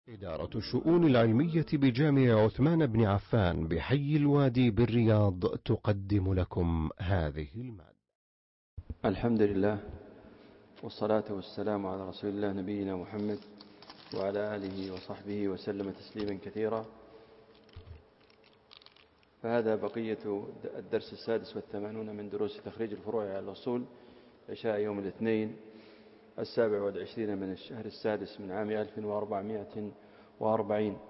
إدارة الشؤون العلمية بجامع عثمان بن عفان بحي الوادي بالرياض تقدم لكم هذه المادة. الحمد لله والصلاة والسلام على رسول الله نبينا محمد وعلى آله وصحبه وسلم تسليما كثيرا. فهذا بقية الدرس 86 من دروس تخريج الفروع على الأصول، عشاء يوم الاثنين 27 من الشهر السادس من عام 1440.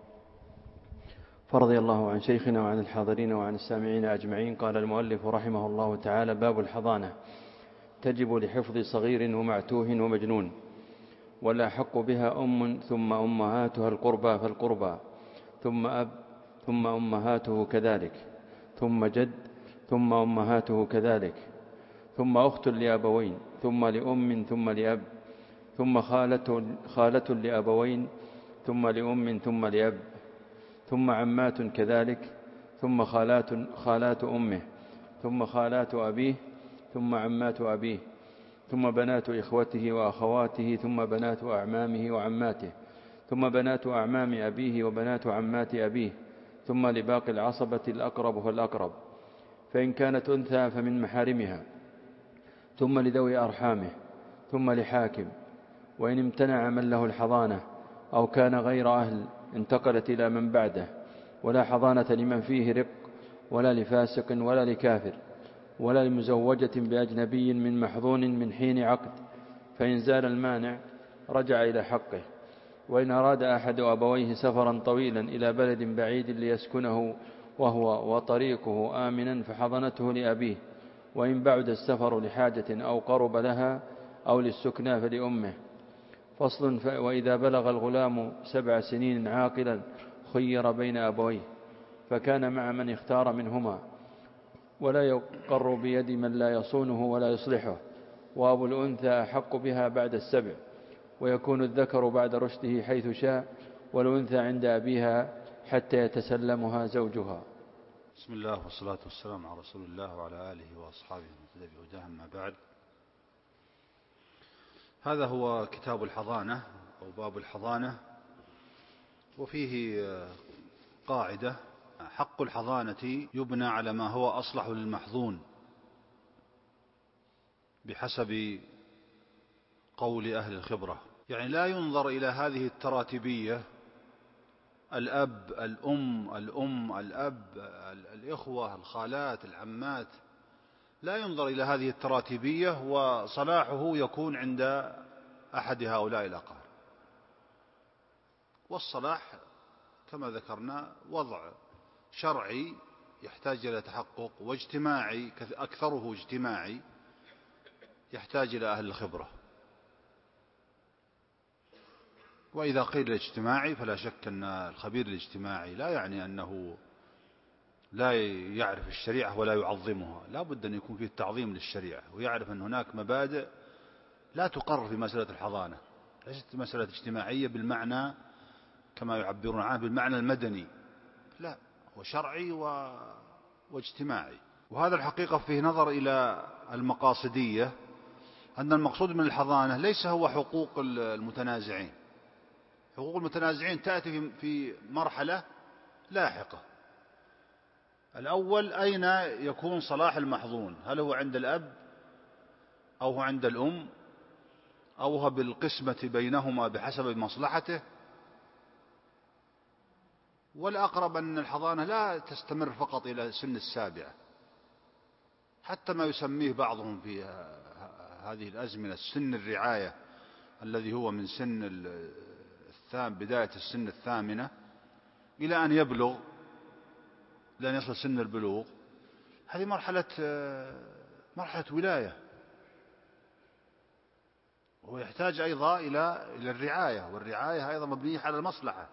فرضي الله عن شيخنا وعن الحاضرين وعن السامعين أجمعين. قال المؤلف رحمه الله تعالى: باب الحضانة. تجب لحفظ صغير ومعتوه ومجنون، ولا حق بها ثم أمهاتها القربى فالقربى، ثم أب، ثم أمهاته كذلك، ثم جد، ثم أمهاته كذلك، ثم أخت لأبوين، ثم لأم، ثم لأب، ثم خالة لأبوين، ثم لأم، ثم لأب، ثم عمات كذلك، ثم خالات أمه، ثم خالات أبيه، ثم عمات أبيه، ثم بنات إخوته وأخواته، ثم بنات أعمامه وعماته، ثم بنات أعمام أبيه وبنات عمات أبيه، ثم لباقي العصبة الأقرب فالأقرب، فإن كانت أنثى فمن محارمها، ثم لذوي أرحامه، ثم لحاكم. وإن امتنع من له الحضانة أو كان غير أهل انتقلت إلى من بعده، ولا حضانة لمن فيه رق، ولا لفاسق ولا لكافر، ولا لمزوجة بأجنبي من محظون من حين عقد، فإن زال المانع رجع إلى حقه. وإن أراد أحد أبويه سفرا طويلا إلى بلد بعيد ليسكنه وهو وطريقه آمنا فحضنته لأبيه، وإن بعد السفر لحاجة أو قرب لها أو للسكنى فلأمه. فصل: وإذا بلغ الغلام 7 سنين عاقلا خير بين أبويه، فكان مع من اختار منهما، ولا يقر بيد من لا يصونه ولا يصلحه، وأبو الأنثى أحق بها بعد 7، ويكون الذكر بعد رشده حيث شاء، والأنثى عند أبيها حتى يتسلمها زوجها. بسم الله والصلاة والسلام على رسول الله وعلى آله وأصحابه ومن تبعهم بهداه، أما بعد. هذا هو كتاب الحضانة أو باب الحضانة، وفيه قاعدة: حق الحضانة يبنى على ما هو أصلح للمحظون بحسب قول أهل الخبرة. يعني لا ينظر إلى هذه التراتبية: الأب، الأم، الأب، الإخوة، الخالات، العمات، لا ينظر إلى هذه التراتبية وصلاحه يكون عند أحد هؤلاء الأقارب. والصلاح كما ذكرنا وضع شرعي يحتاج إلى تحقق، واجتماعي أكثره اجتماعي يحتاج إلى أهل الخبرة. وإذا قيل الاجتماعي فلا شك أن الخبير الاجتماعي لا يعني أنه لا يعرف الشريعة ولا يعظمها، لا بد أن يكون فيه التعظيم للشريعة، ويعرف أن هناك مبادئ لا تقر في مسألة الحضانة، ليست مسألة اجتماعية بالمعنى كما يعبرون عنه بالمعنى المدني، لا، هو شرعي واجتماعي. وهذا الحقيقة فيه نظر إلى المقاصدية، أن المقصود من الحضانة ليس هو حقوق المتنازعين. حقوق المتنازعين تأتي في مرحلة لاحقة. الأول: أين يكون صلاح المحظون؟ هل هو عند الأب أو هو عند الأم أو هو بالقسمة بينهما بحسب مصلحته؟ والأقرب أن الحضانة لا تستمر فقط إلى سن 7، حتى ما يسميه بعضهم في هذه الأزمنة سن الرعاية، الذي هو من سن بداية السن 8 إلى أن يبلغ، لأن يصل سن البلوغ. هذه مرحلة ولاية، وهو يحتاج أيضا إلى الرعاية، والرعاية أيضا مبنية على المصلحة.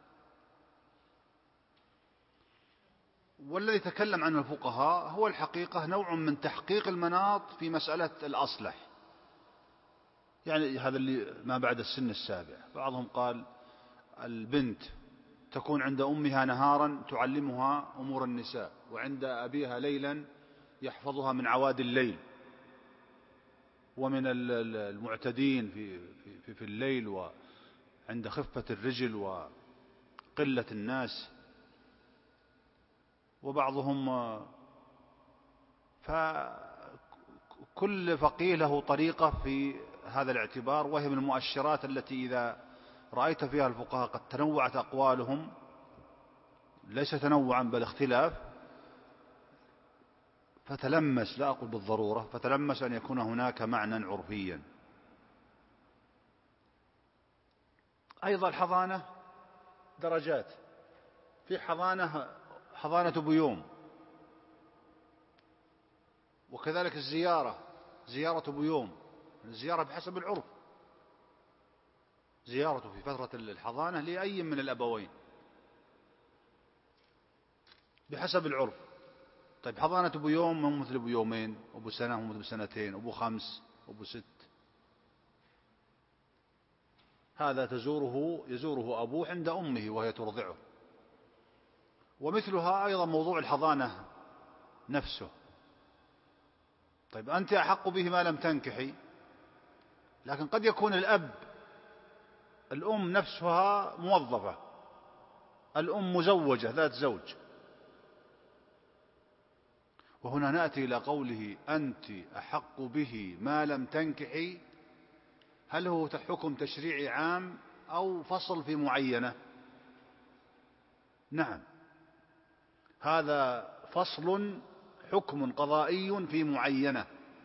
والذي تكلم عنه الفقهاء هو الحقيقة نوع من تحقيق المناط في مسألة الأصلح، يعني هذا اللي ما بعد السن 7. بعضهم قال البنت تكون عند أمها نهارا تعلمها أمور النساء، وعند أبيها ليلا يحفظها من عواد الليل ومن المعتدين في الليل عند خفة الرجل وقلة الناس، وبعضهم فكل فقيه له طريقة في هذا الاعتبار، وهي من المؤشرات التي إذا رأيت فيها الفقهاء قد تنوعت أقوالهم، ليس تنوعا بل اختلاف، فتلمس، لا أقول بالضرورة، فتلمس أن يكون هناك معنى عرفيا. أيضا الحضانة درجات، في حضانة بيوم، وكذلك زيارة بيوم، الزيارة بحسب العرف، زيارته في فترة الحضانة لأي من الأبوين بحسب العرف. طيب حضانة بيوم هم مثل بيومين، أبو سنة هم مثل سنتين، أبو 5، أبو 6، هذا يزوره أبوه عند أمه وهي ترضعه. ومثلها أيضا موضوع الحضانة نفسه. طيب أنت أحق به ما لم تنكحي، لكن قد يكون الأم نفسها موظفة، الأم مزوجة ذات زوج، وهنا نأتي إلى قوله أنت أحق به ما لم تنكحي، هل هو حكم تشريعي عام أو فصل في معينة؟ نعم، هذا فصل، حكم قضائي في معينة.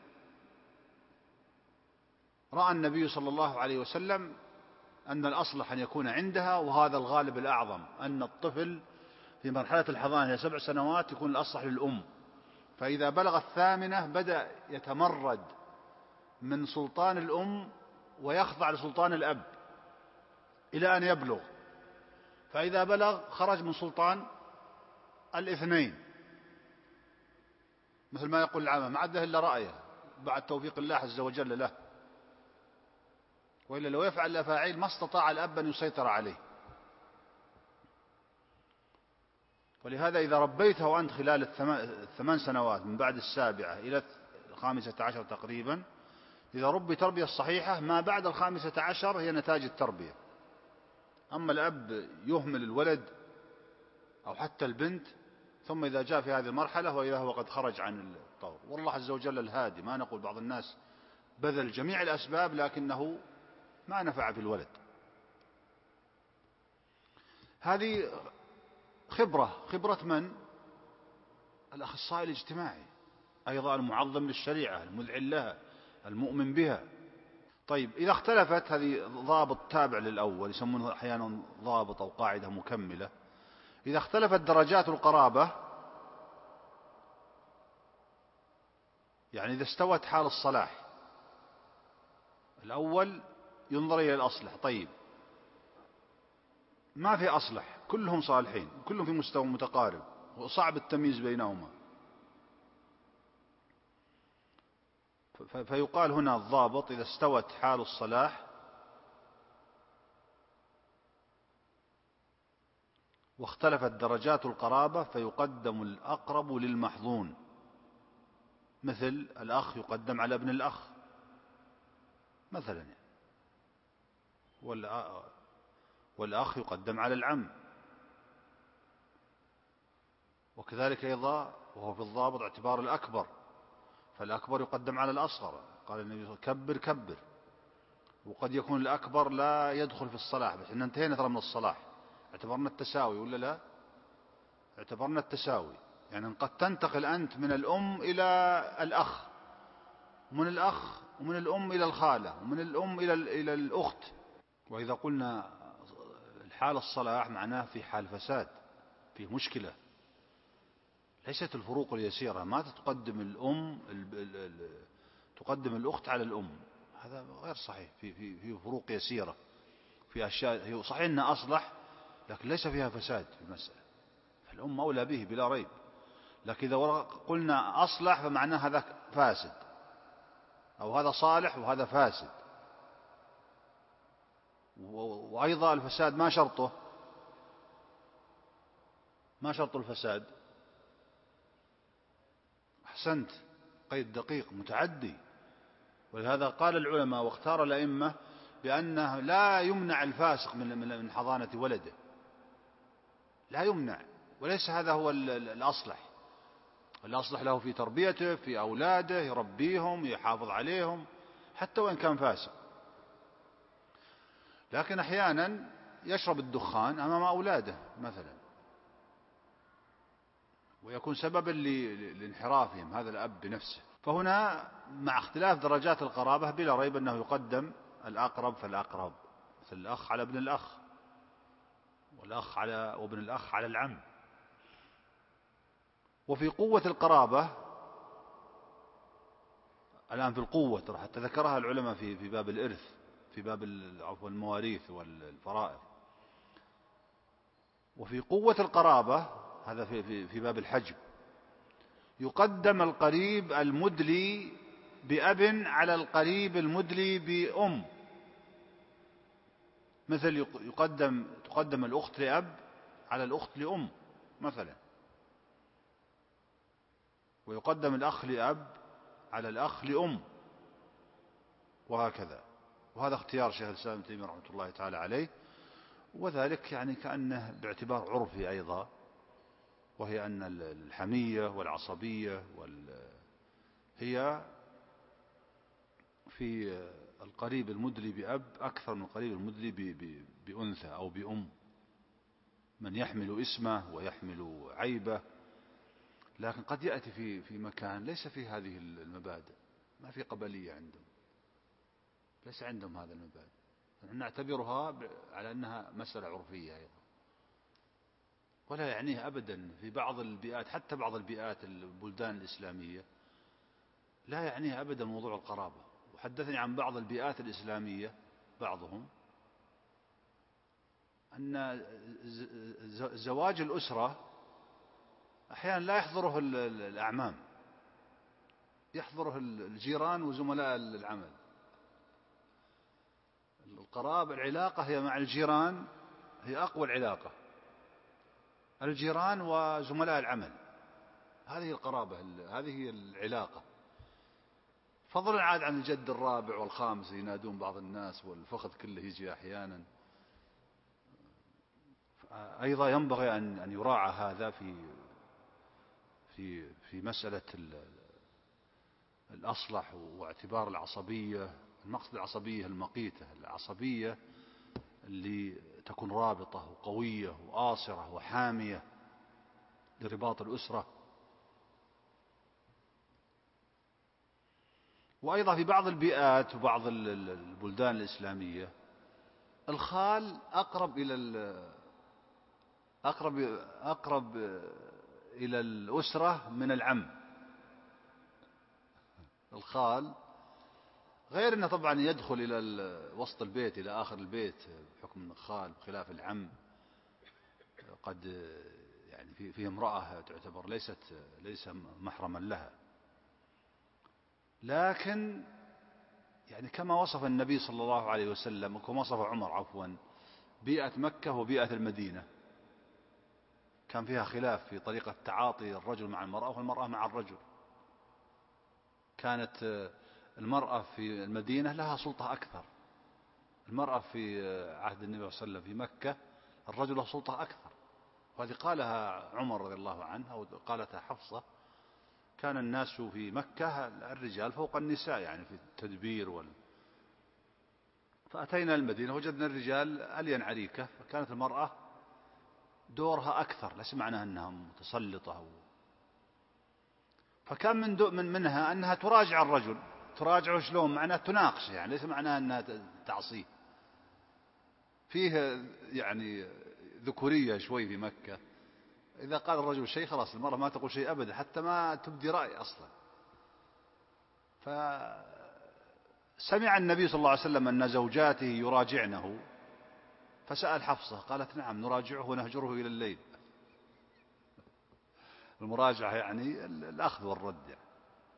رأى النبي صلى الله عليه وسلم أن الأصلح أن يكون عندها، وهذا الغالب الأعظم، أن الطفل في مرحلة الحضانة هي 7 سنوات يكون الأصلح للأم، فإذا بلغ 8 بدأ يتمرد من سلطان الأم ويخضع لسلطان الأب إلى أن يبلغ، فإذا بلغ خرج من سلطان الاثنين، مثل ما يقول العامة ما عده إلا رأيه بعد توفيق الله عز وجل له، وإلا لو يفعل الأفاعيل ما استطاع الأب أن يسيطر عليه. ولهذا إذا ربيته وأنت خلال 8 سنوات من بعد 7 إلى 15 تقريبا، إذا ربي تربية صحيحة ما بعد 15 هي نتاج التربية. أما الأب يهمل الولد أو حتى البنت، ثم إذا جاء في هذه المرحلة وإذا هو قد خرج عن الطور، والله عز وجل الهادي، ما نقول بعض الناس بذل جميع الأسباب لكنه ما نفع في الولد. هذه خبرة من؟ الأخصائي الاجتماعي، أيضا المعظم للشريعة، المذعن لها، المؤمن بها. طيب إذا اختلفت، هذه ضابط تابع للأول، يسمونه أحيانا ضابط أو قاعدة مكملة. إذا اختلفت درجات القرابة، يعني إذا استوت حال الصلاح، الأول ينظر إلى الأصلح، طيب ما في أصلح، كلهم صالحين، كلهم في مستوى متقارب وصعب التمييز بينهما، فيقال هنا الضابط إذا استوت حال الصلاح واختلفت درجات القرابة فيقدم الأقرب للمحظون، مثل الأخ يقدم على ابن الأخ مثلا، والأخ يقدم على العم، وكذلك أيضا وهو في الضابط اعتبار الأكبر، فالأكبر يقدم على الأصغر، قال النبي صلى الله عليه وسلم كبر كبر. وقد يكون الأكبر لا يدخل في الصلاح، بس إحنا انتهينا ترى من الصلاح، اعتبرنا التساوي ولا لا؟ اعتبرنا التساوي، يعني قد تنتقل أنت من الأم إلى الأخ، ومن الأخ ومن الأم إلى الخالة، ومن الأم إلى الأخت. وإذا قلنا الحال الصلاح معناه في حال فساد، في مشكلة، ليست الفروق اليسيرة، ما تقدم تقدم الأخت على الأم، هذا غير صحيح، في فروق يسيرة، في أشياء هي صحيح أنها أصلح لكن ليس فيها فساد في المسألة، فالأم أولى به بلا ريب. لكن إذا قلنا أصلح فمعناه هذا فاسد، أو هذا صالح وهذا فاسد. وأيضا الفساد ما شرطه، ما شرط الفساد؟ أحسنت، قيد دقيق، متعدي. ولهذا قال العلماء واختار الأئمة بأنه لا يمنع الفاسق من حضانة ولده، لا يمنع، وليس هذا هو الأصلح. الأصلح له في تربيته، في أولاده، يربيهم، يحافظ عليهم حتى وإن كان فاسق. لكن أحيانا يشرب الدخان أمام أولاده مثلا، ويكون سببا لانحرافهم هذا الأب بنفسه. فهنا مع اختلاف درجات القرابة بلا ريب أنه يقدم الأقرب فالأقرب، مثل الأخ على ابن الأخ، والأخ على وابن الأخ على العم. وفي قوة القرابة الآن في القوة حتى ذكرها العلماء في باب الإرث، في باب المواريث والفرائض. وفي قوة القرابة هذا في باب الحجب يقدم القريب المدلي بأب على القريب المدلي بأم، مثل تقدم الأخت لأب على الأخت لأم مثلا، ويقدم الأخ لأب على الأخ لأم، وهكذا. وهذا اختيار شيخ الإسلام ابن تيمية رحمة الله تعالى عليه، وذلك يعني كأنه باعتبار عرفي أيضا، وهي أن الحمية والعصبية هي في القريب المدلي بأب أكثر من القريب المدلي بأنثى أو بأم، من يحمل اسمه ويحمل عيبه. لكن قد يأتي في مكان ليس في هذه المبادئ، ما في قبلية عندهم، ليس عندهم هذا المبادئ، نعتبرها على أنها مسألة عرفية أيضا، ولا يعنيه أبدا. في بعض البيئات، حتى بعض البيئات البلدان الإسلامية، لا يعنيه أبدا موضوع القرابة. وحدثني عن بعض البيئات الإسلامية بعضهم أن زواج الأسرة أحيانا لا يحضره الأعمام، يحضره الجيران وزملاء العمل. القرابة العلاقة هي مع الجيران هي أقوى العلاقة، الجيران وزملاء العمل، هذه القرابة، هذه هي العلاقة. فضلا عاد عن الجد الرابع والخامس ينادون بعض الناس، والفخذ كله يجي أحيانا. أيضا ينبغي أن يراعى هذا في مسألة الأصلح واعتبار العصبية. المقصد العصبية المقيتة، العصبية اللي تكون رابطة وقوية وآصرة وحامية لرباط الأسرة. وأيضا في بعض البيئات وبعض البلدان الإسلامية الخال أقرب إلى الأسرة من العم. الخال غير أنه طبعا يدخل إلى وسط البيت، إلى آخر البيت بحكم الخال، بخلاف العم قد يعني فيه امرأة تعتبر ليس محرما لها. لكن يعني كما وصف النبي صلى الله عليه وسلم، وكما وصف عمر عفوا، بيئة مكة وبيئة المدينة كان فيها خلاف في طريقة تعاطي الرجل مع المرأة والمرأة مع الرجل. كانت المرأة في المدينة لها سلطة أكثر، المرأة في عهد النبي صلى الله عليه وسلم في مكة الرجل له سلطة أكثر. وهذه قالها عمر رضي الله عنه، أو قالتها حفصة: كان الناس في مكة الرجال فوق النساء، يعني في التدبير فأتينا المدينة وجدنا الرجال ألين عريكة، فكانت المرأة دورها أكثر، ليس معناها أنها متسلطة. فكان منها أنها تراجع الرجل، تراجعه شلون؟ معناه تناقش، يعني ليس معناها أنها تعصيه. فيه يعني ذكورية شوي في مكة، إذا قال الرجل شيء خلاص المرأة ما تقول شيء أبدا، حتى ما تبدي رأي أصلا. فسمع النبي صلى الله عليه وسلم أن زوجاته يراجعنه، فسأل حفصة، قالت: نعم نراجعه ونهجره إلى الليل. المراجعة يعني الأخذ والرد يعني.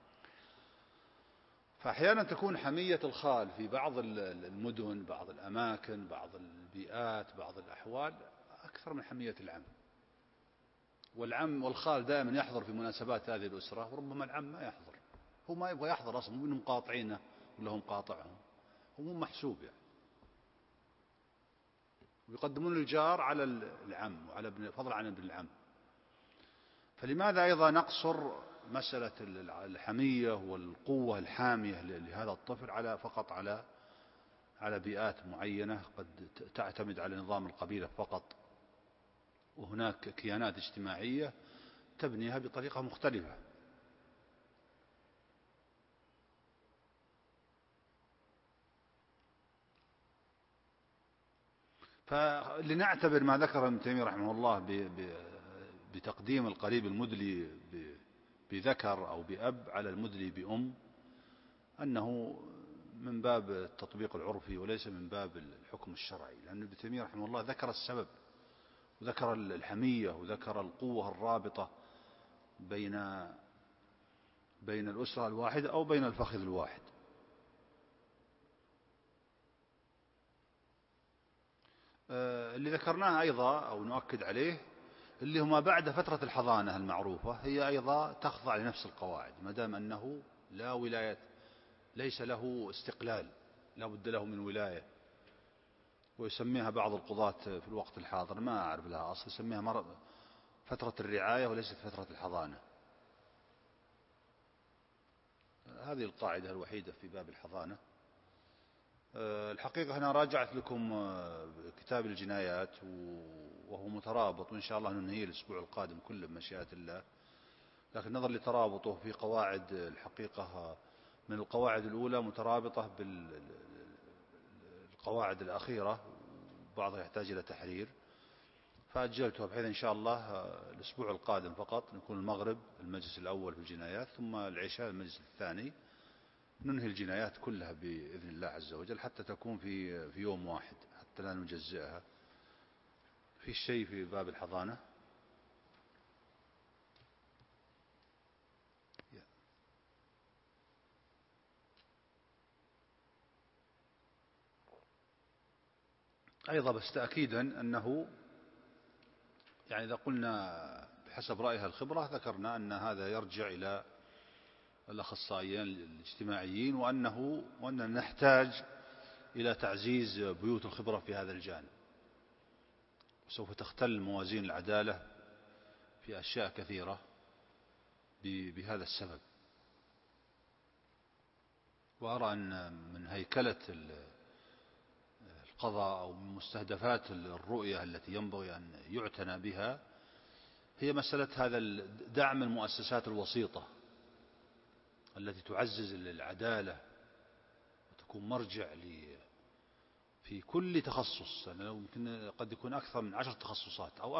فأحيانا تكون حمية الخال في بعض المدن، بعض الأماكن، بعض البيئات، بعض الأحوال أكثر من حمية العم. والعم والخال دائما يحضر في مناسبات هذه الأسرة، وربما العم ما يحضر، هو ما يبغى يحضر أصلا، منهم قاطعينه ولا هم قاطعهم، هو مو محسوب يعني. ويقدمون الجار على العم وعلى فضلا عن ابن العم. فلماذا أيضا نقصر مسألة الحمية والقوة الحامية لهذا الطفل فقط على بيئات معينة قد تعتمد على نظام القبيلة فقط، وهناك كيانات اجتماعية تبنيها بطريقة مختلفة. فلنعتبر ما ذكر ابن تيمية رحمه الله بتقديم القريب المدلي بذكر أو بأب على المدلي بأم أنه من باب التطبيق العرفي وليس من باب الحكم الشرعي، لأن ابن تيمية رحمه الله ذكر السبب وذكر الحمية وذكر القوة الرابطة بين الأسرة الواحدة أو بين الفخذ الواحد. اللي ذكرناه أيضا أو نؤكد عليه اللي هما بعد فترة الحضانة المعروفة هي أيضا تخضع لنفس القواعد، ما دام أنه لا ولاية، ليس له استقلال، لا بد له من ولاية. ويسميها بعض القضاة في الوقت الحاضر، ما أعرف لها أصل، يسميها فترة الرعاية وليست فترة الحضانة. هذه القاعدة الوحيدة في باب الحضانة. الحقيقة أنا راجعت لكم كتاب الجنايات وهو مترابط، وإن شاء الله ننهيه الأسبوع القادم كله بمشيئة الله، لكن نظر لترابطه في قواعد الحقيقة من القواعد الأولى مترابطة بالقواعد الأخيرة، بعضها يحتاج إلى تحرير، فأجلتها بحيث إن شاء الله الأسبوع القادم فقط نكون المغرب المجلس الأول في الجنايات ثم العشاء المجلس الثاني، ننهي الجنايات كلها بإذن الله عز وجل حتى تكون في يوم واحد، حتى لا نجزئها. في شيء في باب الحضانة؟ أيضا بس تأكيدا أنه يعني إذا قلنا بحسب رأيها الخبرة ذكرنا أن هذا يرجع إلى الأخصائيين الاجتماعيين، وأننا نحتاج إلى تعزيز بيوت الخبرة في هذا الجانب، وسوف تختل موازين العدالة في أشياء كثيرة بهذا السبب. وأرى أن من هيكلة القضاء أو من مستهدفات الرؤية التي ينبغي أن يعتنى بها هي مسألة هذا دعم المؤسسات الوسيطة التي تعزز العدالة وتكون مرجع في كل تخصص. يعني يمكن قد يكون أكثر من 10 تخصصات أو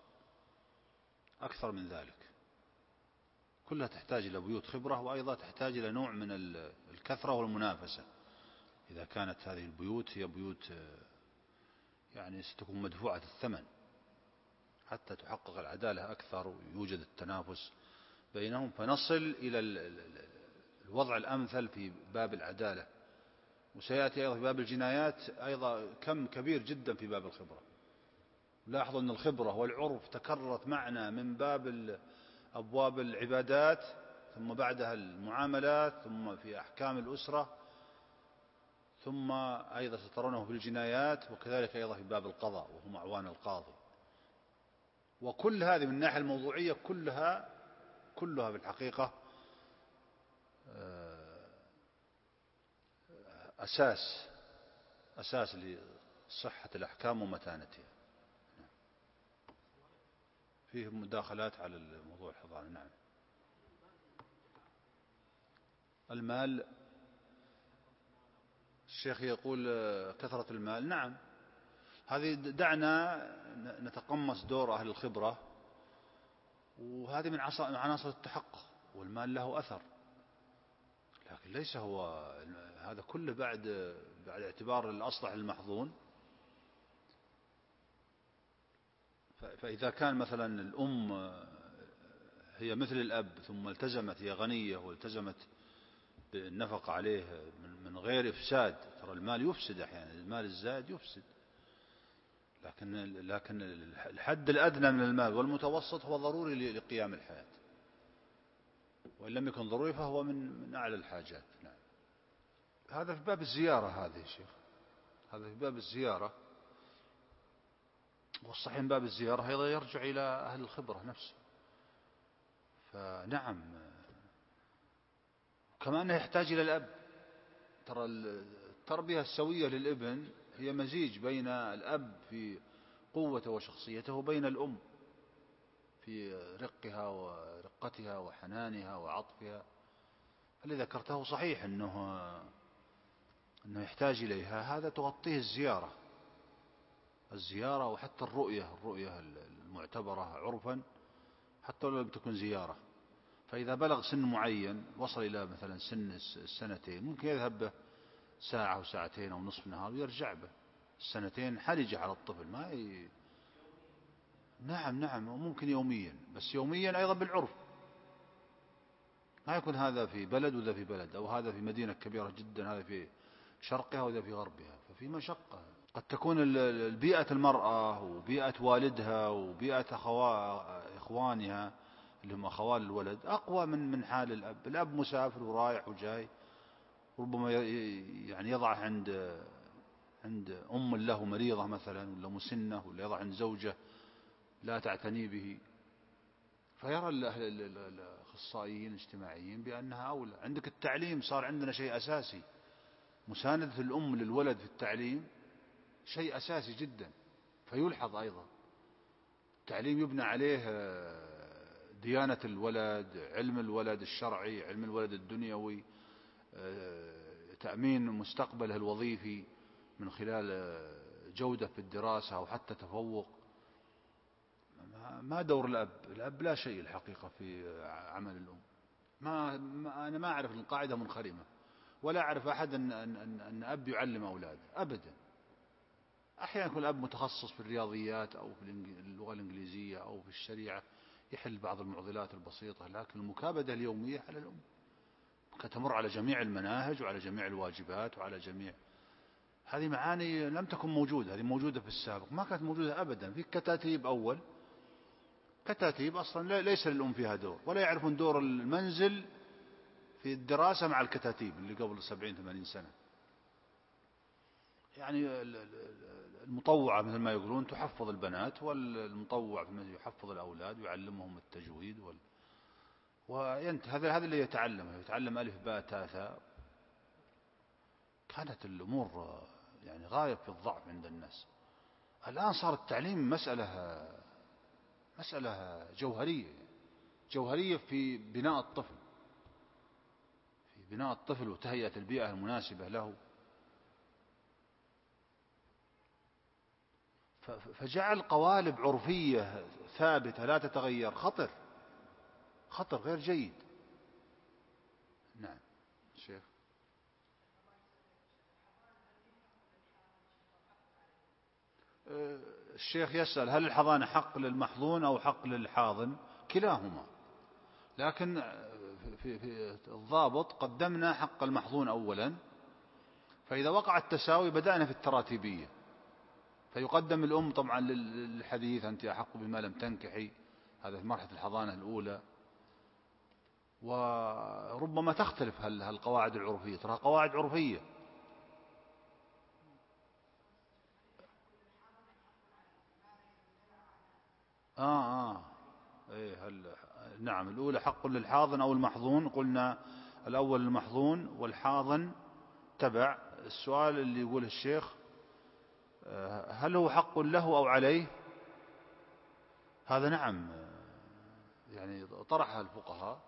أكثر من ذلك، كلها تحتاج إلى بيوت خبرة، وأيضا تحتاج إلى نوع من الكثرة والمنافسة. إذا كانت هذه البيوت هي بيوت يعني ستكون مدفوعة الثمن حتى تحقق العدالة أكثر ويوجد التنافس بينهم، فنصل إلى الوضع الأمثل في باب العدالة. وسيأتي أيضا في باب الجنايات أيضا كم كبير جدا في باب الخبرة. لاحظوا أن الخبرة والعرف تكررت معنا من باب أبواب العبادات، ثم بعدها المعاملات، ثم في أحكام الأسرة، ثم أيضا سترونه في الجنايات، وكذلك أيضا في باب القضاء وهم أعوان القاضي. وكل هذه من الناحية الموضوعية كلها بالحقيقة أساس لصحة الأحكام ومتانتها. فيه مداخلات على الموضوع الحضانة. نعم. المال، الشيخ يقول كثرة المال. نعم، هذه دعنا نتقمص دور أهل الخبرة، وهذه من عناصر التحقق، والمال له أثر، لكن ليس هو هذا كله بعد اعتبار الأصلح المحظون. فإذا كان مثلا الأم هي مثل الأب ثم التزمت، هي غنية والتزمت بالنفقة عليه من غير إفساد، ترى المال يفسد أحيانا، المال الزائد يفسد، لكن الحد الأدنى من المال والمتوسط هو ضروري لقيام الحياة، وإن لم يكن ضروري فهو من أعلى الحاجات. نعم. هذا في باب الزيارة، هذا يا شيخ، هذا في باب الزيارة. والصحيح من باب الزيارة أيضا يرجع إلى أهل الخبرة نفسه. فنعم، كما أنه يحتاج إلى الأب. ترى التربية السوية للابن هي مزيج بين الأب في قوته وشخصيته وبين الأم في رقها ورقتها وحنانها وعطفها. فالذي ذكرته صحيح أنه يحتاج إليها. هذا تغطيه الزيارة وحتى الرؤية المعتبرة عرفا حتى لو لم تكن زيارة. فإذا بلغ سن معين وصل إلى مثلا سن السنتين ممكن يذهب به ساعة أو ساعتين أو نصف نهار ويرجع به. السنتين حرجة على الطفل نعم وممكن يوميا، بس يوميا أيضا بالعرف. ما يكون هذا في بلد وذا في بلد، أو هذا في مدينة كبيرة جدا هذا في شرقها وذا في غربها، ففي مشقة. قد تكون البيئة المرأة وبيئة والدها وبيئة إخوانها اللي هم أخوال الولد أقوى من حال الأب. الأب مسافر ورايح وجاي، ربما يعني يضع عند أم له مريضة مثلا ولا مسنة، ولا يضع عند زوجة لا تعتني به، فيرى الأخصائيين الاجتماعيين بأنها أولى. عندك التعليم، صار عندنا شيء أساسي، مساندة الأم للولد في التعليم شيء أساسي جدا. فيلحظ أيضا التعليم يبنى عليه ديانة الولد، علم الولد الشرعي، علم الولد الدنيوي، تأمين مستقبله الوظيفي من خلال جودة في الدراسة أو حتى تفوق. ما دور الأب لا شيء الحقيقة في عمل الأم. أنا ما أعرف القاعدة منخرمة، ولا أعرف أحد أن أب يعلم أولاده أبدا. أحيانا يكون الأب متخصص في الرياضيات أو في اللغة الإنجليزية أو في الشريعة، يحل بعض المعضلات البسيطة، لكن المكابدة اليومية على الأم تمر على جميع المناهج وعلى جميع الواجبات وعلى جميع هذه معاني لم تكن موجودة. هذه موجودة في السابق، ما كانت موجودة أبدا. في كتاتيب أول كتاتيب أصلا ليس للأم فيها دور، ولا يعرفون دور المنزل في الدراسة مع الكتاتيب اللي قبل 70-80 سنة. يعني المطوعة مثل ما يقولون تحفظ البنات، والمطوع في المنزل يحفظ الأولاد ويعلمهم التجويد هذا اللي يتعلم ألف باء تاء ثاء. كانت الأمور يعني غاية في الضعف عند الناس. الآن صار التعليم مسألة جوهرية في بناء الطفل وتهيئة البيئة المناسبة له. فجعل قوالب عرفية ثابتة لا تتغير خطر غير جيد. نعم شيخ. الشيخ يسأل هل الحضانة حق للمحظون أو حق للحاضن؟ كلاهما، لكن في الضابط قدمنا حق المحظون أولا، فإذا وقع التساوي بدأنا في التراتيبية، فيقدم الأم طبعا للحديث أنت أحق بما لم تنكحي، هذا في مرحلة الحضانة الأولى. وربما تختلف القواعد العرفية، ترى قواعد عرفية. نعم الأولى حق للحاضن أو المحظون، قلنا الأول المحظون والحاضن تبع. السؤال اللي يقول الشيخ هل هو حق له أو عليه؟ هذا نعم يعني طرحها الفقهاء،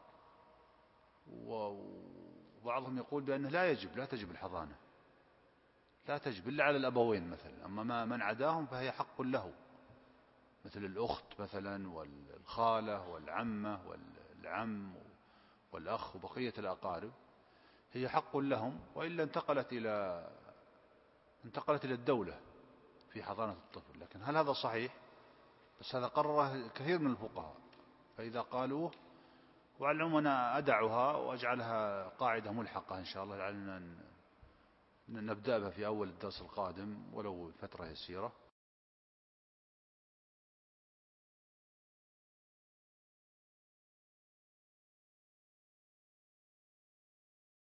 وبعضهم يقول بأنه لا تجب الحضانة، لا تجب إلا على الأبوين مثلا، أما من عداهم فهي حق له، مثل الأخت مثلا والخالة والعمة والعم والأخ وبقية الأقارب، هي حق لهم، وإلا انتقلت إلى الدولة في حضانة الطفل. لكن هل هذا صحيح؟ بس هذا قرره كثير من الفقهاء، فإذا قالوه وعلى العموم أنا أدعها وأجعلها قاعدة ملحقة إن شاء الله، لعلنا نبدأ بها في أول الدرس القادم ولو فترة يسيرة.